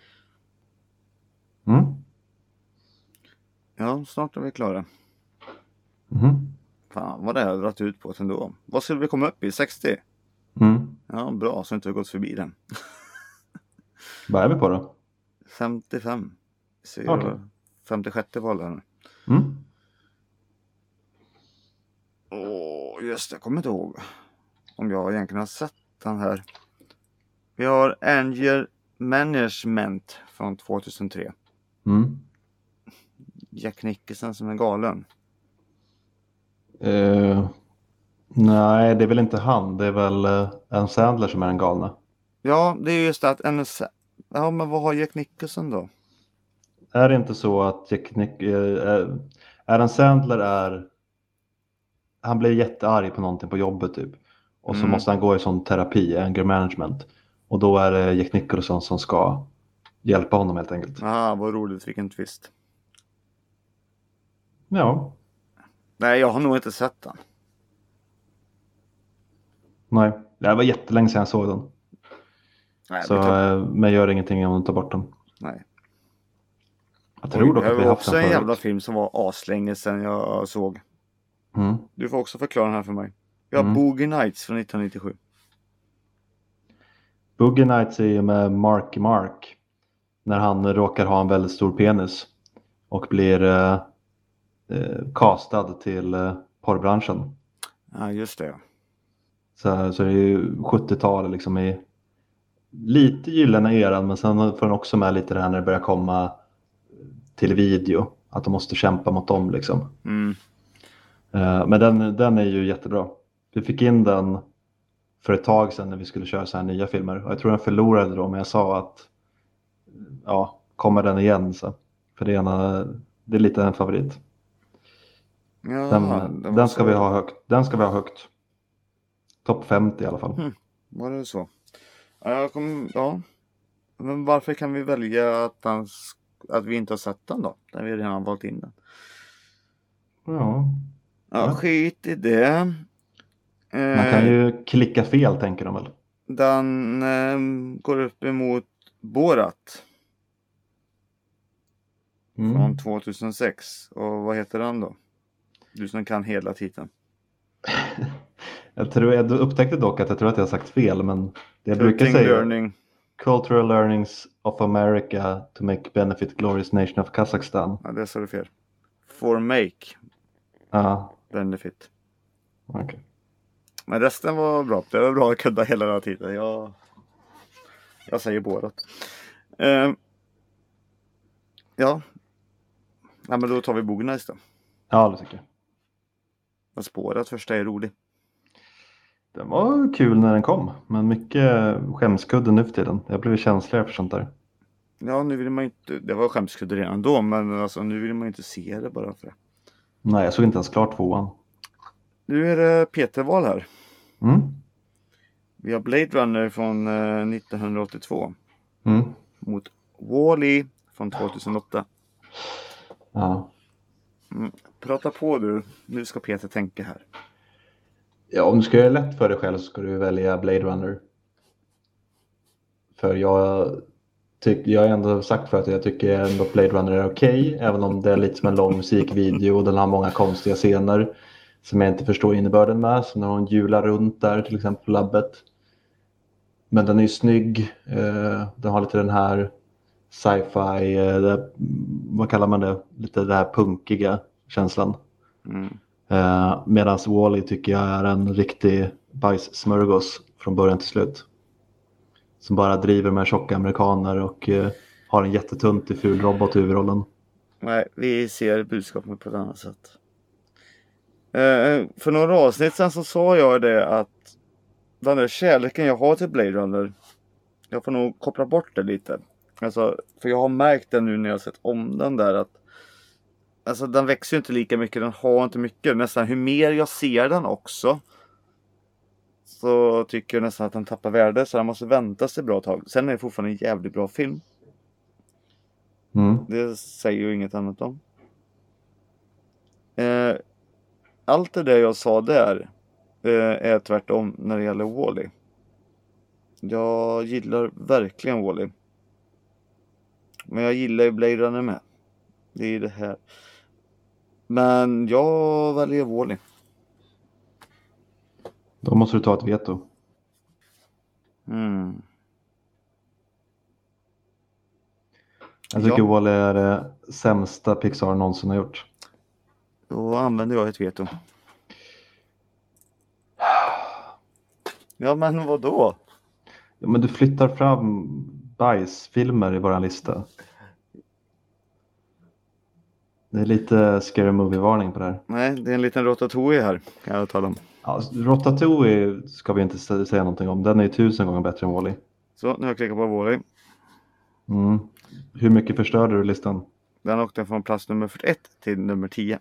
Ja, snart är vi klara. Fan, vad det har dragit ut på ett ändå. Vad skulle vi komma upp i? 60? Ja, bra, så inte vi gått förbi den. Vad är vi på då? 55. Okay. 56 var det nu. Just det, jag kommer inte ihåg om jag egentligen har sett den här. Vi har Anger Management från 2003. Jack Nicholson som är galen. Nej, det är väl inte han. Det är väl en Sandler som är den galna. Ja, det är just det att ja, men vad har Jack Nicholson då? Är det inte så att Adam Sandler han blir jättearg på någonting på jobbet typ. Och så måste han gå i sån terapi, anger management. Och då är det Jack Nicholson som ska hjälpa honom helt enkelt. Vad roligt, vilken twist. Ja. Nej, jag har nog inte sett den. Nej, det var jättelänge sedan jag såg den. Nej, så, men gör ingenting om du tar bort den. Nej. Jag tror dock att vi har haft också en jävla film som var aslänge sedan jag såg. Du får också förklara den här för mig. Vi har Boogie Nights från 1997. Boogie Nights är ju med Mark. När han råkar ha en väldigt stor penis. Och blir castad till porrbranschen. Ja, just det. Så det är ju 70-tal liksom i lite gyllene eran, men sen får den också med lite det här när det börjar komma till video. Att de måste kämpa mot dem liksom. Men den är ju jättebra. Vi fick in den för ett tag sedan när vi skulle köra så här nya filmer. Och jag tror den förlorade då, men jag sa att ja, kommer den igen så. För det är lite en favorit. Ja, den ska vi ha högt. Den ska vi ha högt. Topp 50 i alla fall. Var det så? Ja. Men varför kan vi välja att vi inte har sett den då? När vi redan har valt in den. Ja, skit i det. Man kan ju klicka fel, tänker de väl. Den går upp emot Borat. Från 2006. Och vad heter den då? Du som kan hela titeln. Jag upptäckte dock att jag tror att jag har sagt fel, men det jag brukar säga learning. Cultural Learnings of America to make benefit glorious nation of Kazakhstan. Ja, det sa du fel. For make benefit. Okay. Men resten var bra. Det var bra att kunna hela den här tiden. Jag säger Borat. Ja, men då tar vi Boogie då. Ja, det tycker jag. Men Spårat första är rolig. Den var kul när den kom, men mycket skämskudde nu för tiden. Jag blev känsligare för sånt där. Ja, nu vill man inte. Det var skämskudde redan då, men alltså, nu vill man inte se det bara för det. Nej, jag såg inte ens klart 2:an. Nu är det Peter-val här. Vi har Blade Runner från 1982 mot Wall-E från 2008. Ja. Prata på du. Nu ska Peter tänka här. Ja, om du ska göra det lätt för dig själv så ska du välja Blade Runner. För jag har ändå sagt för att jag tycker ändå Blade Runner är okej, även om det är lite som en lång musikvideo och den har många konstiga scener som jag inte förstår innebörden med, som när hon hjular runt där till exempel på labbet. Men den är ju snygg, den har lite den här sci-fi, vad kallar man det, lite det här punkiga känslan. Medan Wall-E tycker jag är en riktig bajssmörgås från början till slut. Som bara driver med tjocka amerikaner och har en jättetuntig ful robot i huvudrollen. Nej, vi ser budskapet på ett annat sätt. För några avsnitt sedan så sa jag det att den där kärleken jag har till Blade Runner, jag får nog koppla bort det lite. Alltså, för jag har märkt det nu när jag har sett om den där att alltså, den växer ju inte lika mycket, den har inte mycket. Nästan hur mer jag ser den också så tycker jag nästan att den tappar värde, så den måste vänta sig bra tag. Sen är det fortfarande en jävligt bra film. Det säger ju inget annat om. Allt det där jag sa där är tvärtom när det gäller Wall-E. Jag gillar verkligen Wall-E. Men jag gillar ju Blade Runner med. Det är det här. Men jag väljer Wall-E. Då måste du ta ett veto. Jag tycker Wall-E är det sämsta Pixar någonsin har gjort. Då använder jag ett veto. Ja, men vad då? Ja, men du flyttar fram bajsfilmer i våran lista. Det är lite scary movie-varning på det här. Nej, det är en liten Ratatouille här, kan jag tala om. Ja, Ratatouille ska vi inte säga någonting om. Den är ju 1000 gånger bättre än Wall-E. Så, nu har jag klickat på Wall-E. Hur mycket förstörde du listan? Den åkte från plats nummer 41 till nummer 10.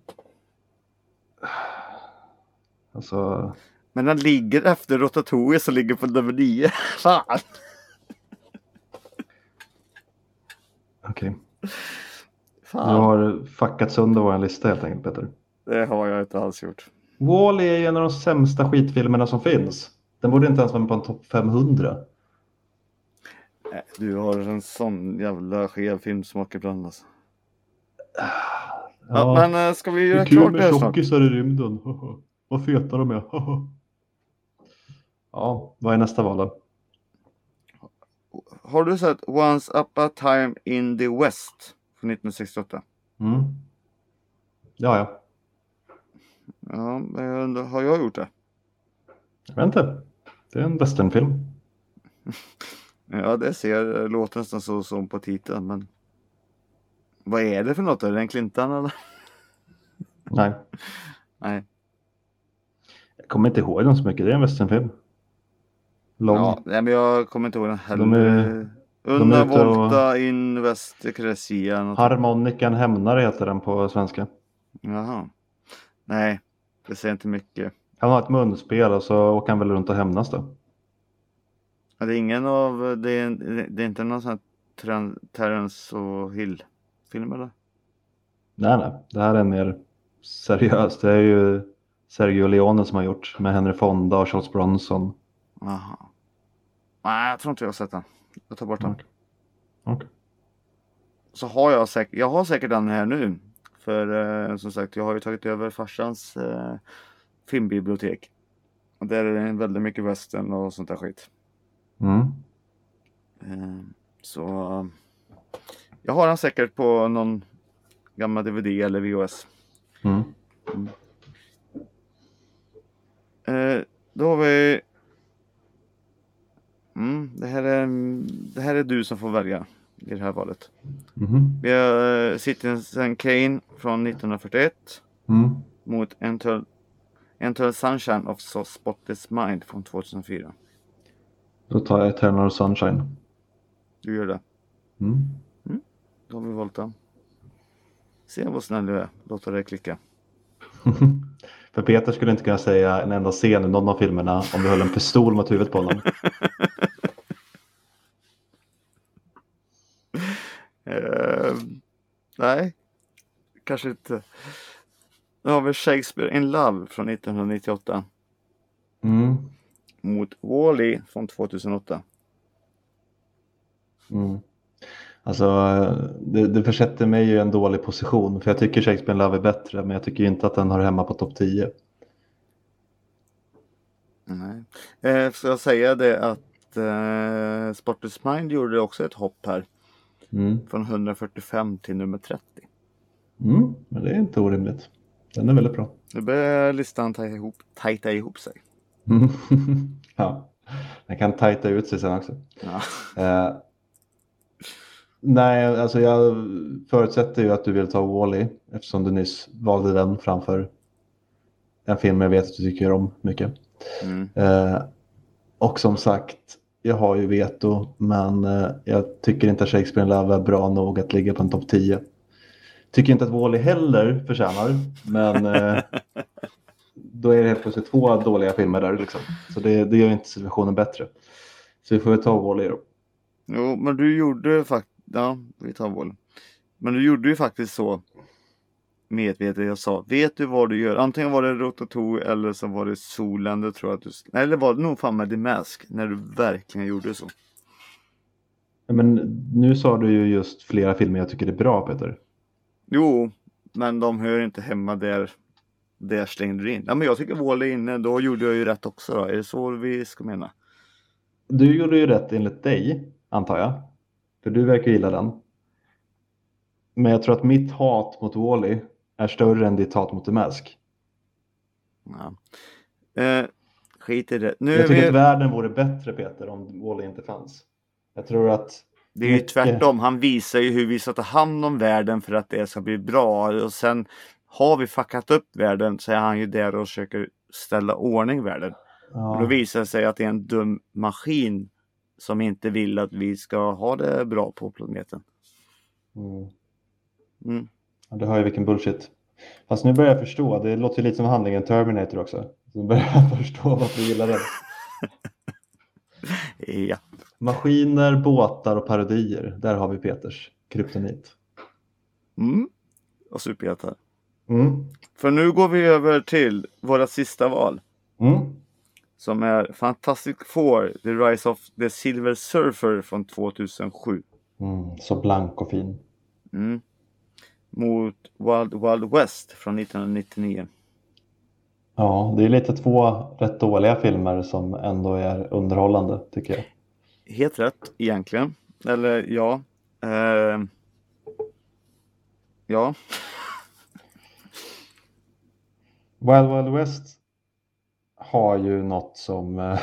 Alltså... Men den ligger efter Ratatouille som ligger på nummer 9. Fan! Okej. Du har fuckat sönder vår lista helt enkelt, Peter. Det har jag inte alls gjort. Wall-E är ju en av de sämsta skitfilmerna som finns. Den borde inte ens vara med på en topp 500. Du har en sån jävla skev filmsmak ibland alltså. Ja, men ska vi göra klart det här snart? tjockisar i rymden. Vad feta de är. Ja, vad är nästa val då? Har du sett Once Upon a Time in the West från 1968? Ja. Ja, har jag gjort det? Jag vet inte. Det är en westernfilm. Ja, det låter nästan så som på titeln, men vad är det för något? Är det en Clinton eller? Nej. Nej. Jag kommer inte ihåg den så mycket. Det är en westernfilm. Lång. Ja, men jag kommer inte ihåg den heller. Una Volta in West Crescia. Harmonikan hämnare heter den på svenska. Jaha. Nej, det säger inte mycket. Han har ett munspel och så åker han väl runt och hämnas då. Ja, det är ingen av... Det är inte någon sån här Terrence och Hill-film eller? Nej. Det här är mer seriöst. Det är ju Sergio Leone som har gjort med Henry Fonda och Charles Bronson. Jaha. Nej, jag tror inte jag har sett den. Jag tar bort den. Okay. Så jag har säkert den här nu. För som sagt, jag har ju tagit över farsans filmbibliotek. Och där är det väldigt mycket western och sånt där skit. Så jag har den säkert på någon gammal DVD eller VHS. Då har vi... Det här är du som får välja i det här valet. Vi har Citizen Kane från 1941 mot Eternal Sunshine of Spotless Mind från 2004. Då tar jag Eternal Sunshine. Du gör det? Då har vi valt den. Se vad snäll du är. Låt det klicka. För Peter skulle inte kunna säga en enda scen i någon av filmerna om du höll en pistol mot huvudet på honom. Nej, kanske inte. Nu har vi Shakespeare in Love från 1998 mot Wall-E från 2008. Alltså det försätter mig i en dålig position, för jag tycker Shakespeare in Love är bättre, men jag tycker inte att den har hemma på topp 10. Nej. Så jag säger det att Spotless Mind gjorde också ett hopp här. Från 145 till nummer 30. Men det är inte orimligt. Den är väldigt bra. Nu börjar listan tajta ihop sig. Ja, den kan tajta ut sig sen också. Ja. Nej, alltså jag förutsätter ju att du vill ta Wall-E, eftersom du nyss valde den framför en film jag vet att du tycker om mycket. Och som sagt, jag har ju veto, men jag tycker inte att Shakespeare in Love är bra nog att ligga på en topp 10. Tycker inte att Wall-E heller förtjänar, men då är det helt plötsligt 2 dåliga filmer där liksom. Så det gör inte situationen bättre. Så vi får väl ta Wall-E då. Jo, men du gjorde faktiskt... Ja, vi tar Wall-E. Men du gjorde ju faktiskt så medvetet. Jag sa, vet du vad du gör? Antingen var det Ratatouille eller så var det Zoolander, tror jag att du... Nej, eller var det nog fan med The Mask, när du verkligen gjorde så. Men nu sa du ju just flera filmer jag tycker är bra, Peter. Jo, men de hör inte hemma där slängde du in. Ja, men jag tycker Wall-E är inne, då gjorde jag ju rätt också då. Är det så vi ska mena? Du gjorde ju rätt enligt dig, antar jag. För du verkar gilla den. Men jag tror att mitt hat mot Wall-E är större än ditt hat mot The Mask. Ja. Skit i det. Jag tycker att världen vore bättre, Peter, om Wall-E inte fanns. Jag tror att... Det är ju tvärtom. Han visar ju hur vi ska ta hand om världen för att det ska bli bra. Och sen har vi fuckat upp världen, så är han ju där och försöker ställa ordning i världen. Ja. Och då visar det sig att det är en dum maskin som inte vill att vi ska ha det bra på planeten. Ja, det har ju vilken bullshit. Fast nu börjar jag förstå. Det låter ju lite som handlingen Terminator också. Nu börjar jag förstå varför du gillar det. Ja. Maskiner, båtar och parodier. Där har vi Peters kryptonit. Och superhjältar. För nu går vi över till våra sista val. Som är Fantastic Four, The Rise of the Silver Surfer från 2007. Så blank och fin. Mot Wild Wild West från 1999. Ja, det är lite 2 rätt dåliga filmer som ändå är underhållande, tycker jag. Helt rätt, egentligen. Eller ja. Ja. Wild Wild West har ju något som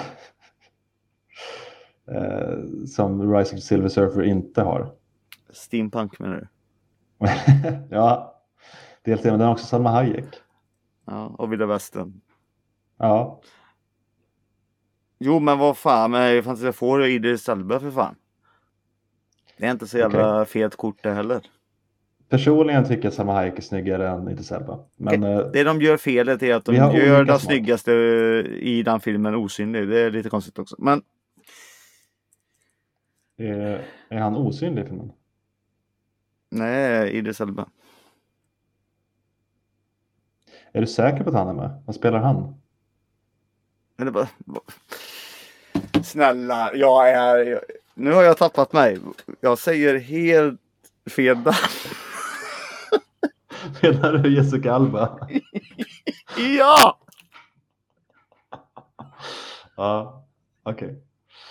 som Rise of the Silver Surfer inte har. Steampunk menar du? Ja, dels det, men den har också Salma Hayek. Ja, och Vilda Västern. Ja. Jo, men vad fan, men Fantasia får ju Idris Elba för fan. Det är inte så jävla fet kort det heller. Personligen tycker jag Salma Hayek är snyggare än Idris Elba. Men det de gör felet är att de gör det snyggaste i den filmen osynlig. Det är lite konstigt också. Men är han osynlig i filmen? Nej, Idris Elba. Är du säker på att han är med? Vad spelar han? Eller bara... Snälla, nu har jag tappat mig. Jag säger helt fel. Menar du Jessica Alba? Ja! Ja, okej.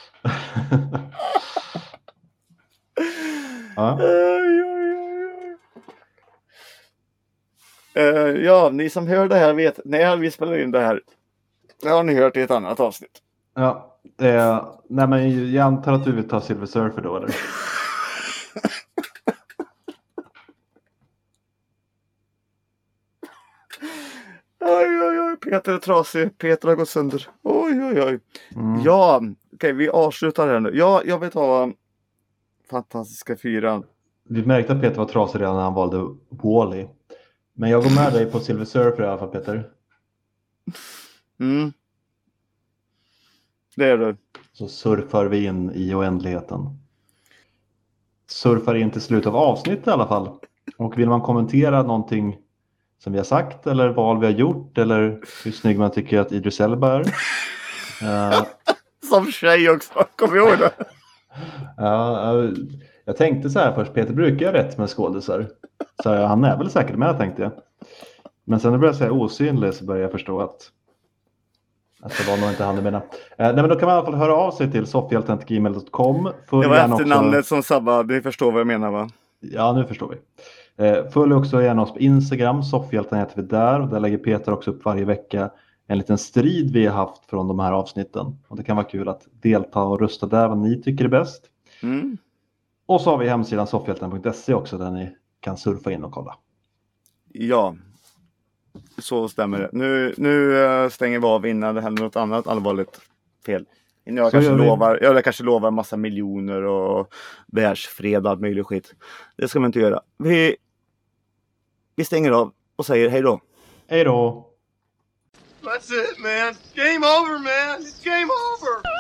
Ja. Ja, ni som hör det här vet när vi spelar in det här. Det har ni hört i ett annat avsnitt. Ja, nej men jag antar att du vill ta Silver Surfer då, eller? Oj, Peter är trasig. Peter har gått sönder. Oj. Ja, okej, vi avslutar här nu. Ja, jag vill ta Fantastiska 4. Vi märkte att Peter var trasig redan när han valde Wall-E. Men jag går med dig på Silver Surfer i alla fall, Peter. Det är du. Så surfar vi in i oändligheten. Surfar in till slut av avsnittet i alla fall. Och vill man kommentera någonting som vi har sagt eller val vi har gjort eller hur snygg man tycker att Idris Elba är. Som tjej också, kom ihåg det. Ja, jag tänkte så här först, Peter brukar göra rätt med skådisar. Så han är väl säkert med, tänkte jag. Men sen när jag började säga osynlig så började jag förstå att det var nog inte han du menar. Nej, men då kan man i alla fall höra av sig till soffhjälten@gmail.com. Det var efternamnet som sabba, ni förstår vad jag menar, va? Ja, nu förstår vi. Följ också gärna oss på Instagram, Soffhjälten heter vi där. Och där lägger Peter också upp varje vecka en liten strid vi har haft från de här avsnitten. Och det kan vara kul att delta och rösta där vad ni tycker är bäst. Och så har vi hemsidan soffhjälten.se också där ni kan surfa in och kolla. Ja, så stämmer det. Nu stänger vi av innan det händer något annat allvarligt fel. Jag kanske lovar massa miljoner och världsfred och allt möjligt skit. Det ska man inte göra. Vi stänger av och säger hej då. Hej då. That's it, man. Game over, man. It's game over.